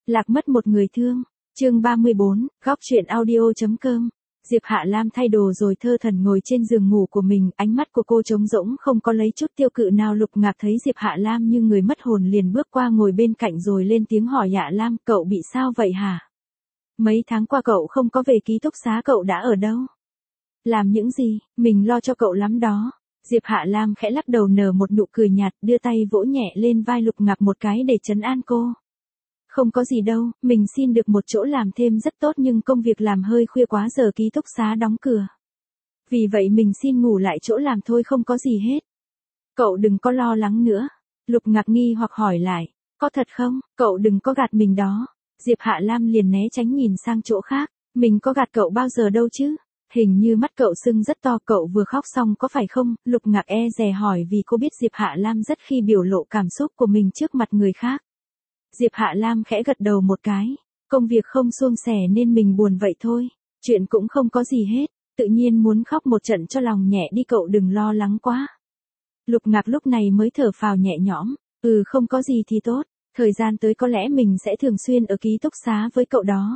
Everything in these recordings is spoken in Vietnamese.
Lạc mất một người thương. Chương 34, góc truyện audio.com. Diệp Hạ Lam thay đồ rồi thơ thẩn ngồi trên giường ngủ của mình, ánh mắt của cô trống rỗng không có lấy chút tiêu cự nào. Lục Ngạc thấy Diệp Hạ Lam như người mất hồn liền bước qua ngồi bên cạnh rồi lên tiếng hỏi: Hạ Lam, cậu bị sao vậy hả? Mấy tháng qua cậu không có về ký túc xá, cậu đã ở đâu? Làm những gì? Mình lo cho cậu lắm đó. Diệp Hạ Lam khẽ lắc đầu nở một nụ cười nhạt, đưa tay vỗ nhẹ lên vai Lục Ngạc một cái để trấn an cô. Không có gì đâu, mình xin được một chỗ làm thêm rất tốt nhưng công việc làm hơi khuya quá, giờ ký túc xá đóng cửa. Vì vậy mình xin ngủ lại chỗ làm thôi, không có gì hết. Cậu đừng có lo lắng nữa. Lục Ngạc nghi hoặc hỏi lại. Có thật không? Cậu đừng có gạt mình đó. Diệp Hạ Lam liền né tránh nhìn sang chỗ khác. Mình có gạt cậu bao giờ đâu chứ? Hình như mắt cậu sưng rất to, cậu vừa khóc xong có phải không? Lục Ngạc e dè hỏi vì cô biết Diệp Hạ Lam rất khi biểu lộ cảm xúc của mình trước mặt người khác. Diệp Hạ Lam khẽ gật đầu một cái. Công việc không suôn sẻ nên mình buồn vậy thôi. Chuyện cũng không có gì hết. Tự nhiên muốn khóc một trận cho lòng nhẹ đi, cậu đừng lo lắng quá. Lục Ngạc lúc này mới thở phào nhẹ nhõm. Không có gì thì tốt. Thời gian tới có lẽ mình sẽ thường xuyên ở ký túc xá với cậu đó.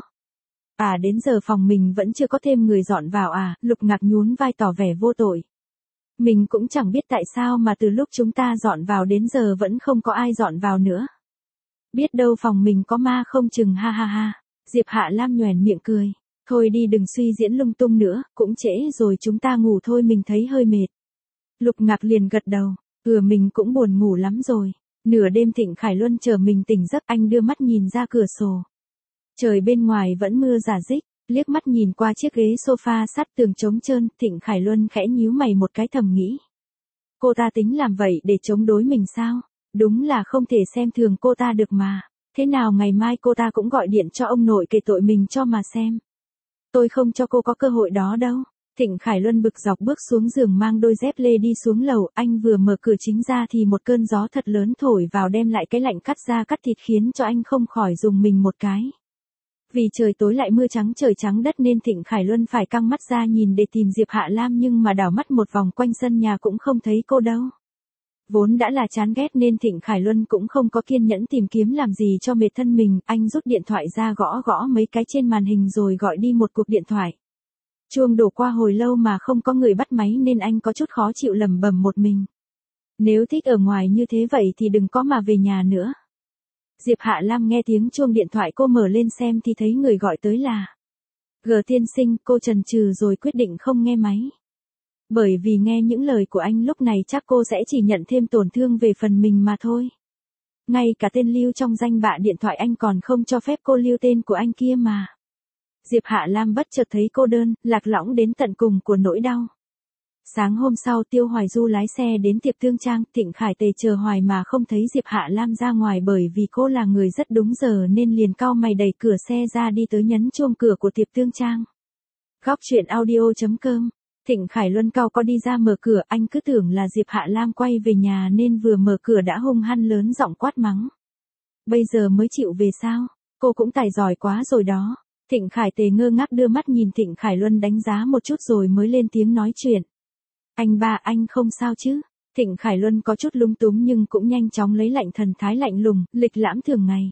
Đến giờ phòng mình vẫn chưa có thêm người dọn vào à? Lục Ngạc nhún vai tỏ vẻ vô tội. Mình cũng chẳng biết tại sao mà từ lúc chúng ta dọn vào đến giờ vẫn không có ai dọn vào nữa. Biết đâu phòng mình có ma không chừng, ha ha ha. Diệp Hạ Lam nhoẻn miệng cười. Thôi đi, đừng suy diễn lung tung nữa, cũng trễ rồi, chúng ta ngủ thôi, mình thấy hơi mệt. Lục Ngạc liền gật đầu. Mình cũng buồn ngủ lắm rồi. Nửa đêm Thịnh Khải Luân chờ mình tỉnh giấc, anh đưa mắt nhìn ra cửa sổ. Trời bên ngoài vẫn mưa rả rích, liếc mắt nhìn qua chiếc ghế sofa sát tường trống trơn, Thịnh Khải Luân khẽ nhíu mày một cái, thầm nghĩ. Cô ta tính làm vậy để chống đối mình sao? Đúng là không thể xem thường cô ta được mà. Thế nào ngày mai cô ta cũng gọi điện cho ông nội kể tội mình cho mà xem. Tôi không cho cô có cơ hội đó đâu. Thịnh Khải Luân bực dọc bước xuống giường mang đôi dép lê đi xuống lầu, anh vừa mở cửa chính ra thì một cơn gió thật lớn thổi vào đem lại cái lạnh cắt da cắt thịt khiến cho anh không khỏi rùng mình một cái. Vì trời tối lại mưa trắng trời trắng đất nên Thịnh Khải Luân phải căng mắt ra nhìn để tìm Diệp Hạ Lam, nhưng mà đảo mắt một vòng quanh sân nhà cũng không thấy cô đâu. Vốn đã là chán ghét nên Thịnh Khải Luân cũng không có kiên nhẫn tìm kiếm làm gì cho mệt thân mình, anh rút điện thoại ra gõ gõ mấy cái trên màn hình rồi gọi đi một cuộc điện thoại. Chuông đổ qua hồi lâu mà không có người bắt máy nên anh có chút khó chịu, lẩm bẩm một mình. Nếu thích ở ngoài như thế vậy thì đừng có mà về nhà nữa. Diệp Hạ Lam nghe tiếng chuông điện thoại, cô mở lên xem thì thấy người gọi tới là G tiên sinh. Cô chần chừ rồi quyết định không nghe máy. Bởi vì nghe những lời của anh lúc này chắc cô sẽ chỉ nhận thêm tổn thương về phần mình mà thôi. Ngay cả tên lưu trong danh bạ điện thoại anh còn không cho phép cô lưu tên của anh kia mà. Diệp Hạ Lam bất chợt thấy cô đơn, lạc lõng đến tận cùng của nỗi đau. Sáng hôm sau Tiêu Hoài Du lái xe đến tiệm Tương Trang, Thịnh Khải Tề chờ hoài mà không thấy Diệp Hạ Lam ra ngoài, bởi vì cô là người rất đúng giờ nên liền cau mày đẩy cửa xe ra đi tới nhấn chuông cửa của tiệm Tương Trang. Góc truyện audio.com. Thịnh Khải Luân cau có đi ra mở cửa, anh cứ tưởng là Diệp Hạ Lam quay về nhà nên vừa mở cửa đã hung hăng lớn giọng quát mắng. Bây giờ mới chịu về sao? Cô cũng tài giỏi quá rồi đó. Thịnh Khải Tề ngơ ngác đưa mắt nhìn Thịnh Khải Luân đánh giá một chút rồi mới lên tiếng nói chuyện. Anh ba, anh không sao chứ? Thịnh Khải Luân có chút lung túng nhưng cũng nhanh chóng lấy lại thần thái lạnh lùng, lịch lãm thường ngày.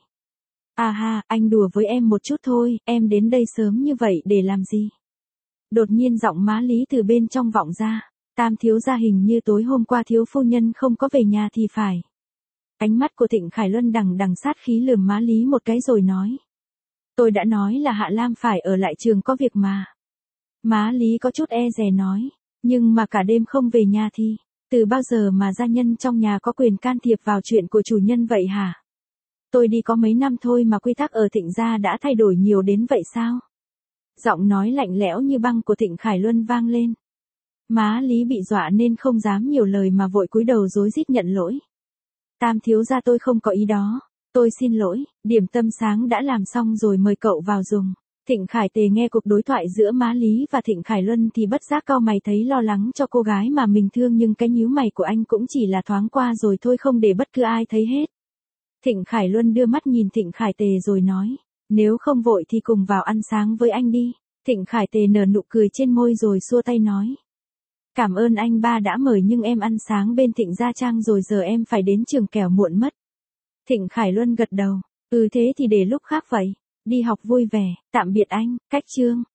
Anh đùa với em một chút thôi, em đến đây sớm như vậy để làm gì? Đột nhiên giọng má Lý từ bên trong vọng ra. Tam thiếu gia, hình như tối hôm qua thiếu phu nhân không có về nhà thì phải. Ánh mắt của Thịnh Khải Luân đằng đằng sát khí lườm má Lý một cái rồi nói. Tôi đã nói là Hạ Lam phải ở lại trường có việc mà. Má Lý có chút e dè nói. Nhưng mà cả đêm không về nhà thì, từ bao giờ mà gia nhân trong nhà có quyền can thiệp vào chuyện của chủ nhân vậy hả? Tôi đi có mấy năm thôi mà quy tắc ở Thịnh gia đã thay đổi nhiều đến vậy sao? Giọng nói lạnh lẽo như băng của Thịnh Khải Luân vang lên. Má Lý bị dọa nên không dám nhiều lời mà vội cúi đầu rối rít nhận lỗi. Tam thiếu gia, tôi không có ý đó. Tôi xin lỗi, điểm tâm sáng đã làm xong rồi, mời cậu vào dùng. Thịnh Khải Tề nghe cuộc đối thoại giữa má Lý và Thịnh Khải Luân thì bất giác cau mày, thấy lo lắng cho cô gái mà mình thương, nhưng cái nhíu mày của anh cũng chỉ là thoáng qua rồi thôi, không để bất cứ ai thấy hết. Thịnh Khải Luân đưa mắt nhìn Thịnh Khải Tề rồi nói, nếu không vội thì cùng vào ăn sáng với anh đi. Thịnh Khải Tề nở nụ cười trên môi rồi xua tay nói. Cảm ơn anh ba đã mời nhưng em ăn sáng bên Thịnh Gia Trang rồi, giờ em phải đến trường kẻo muộn mất. Thịnh Khải Luân gật đầu. Ừ thế thì để lúc khác vậy. Đi học vui vẻ, tạm biệt anh, cách chương.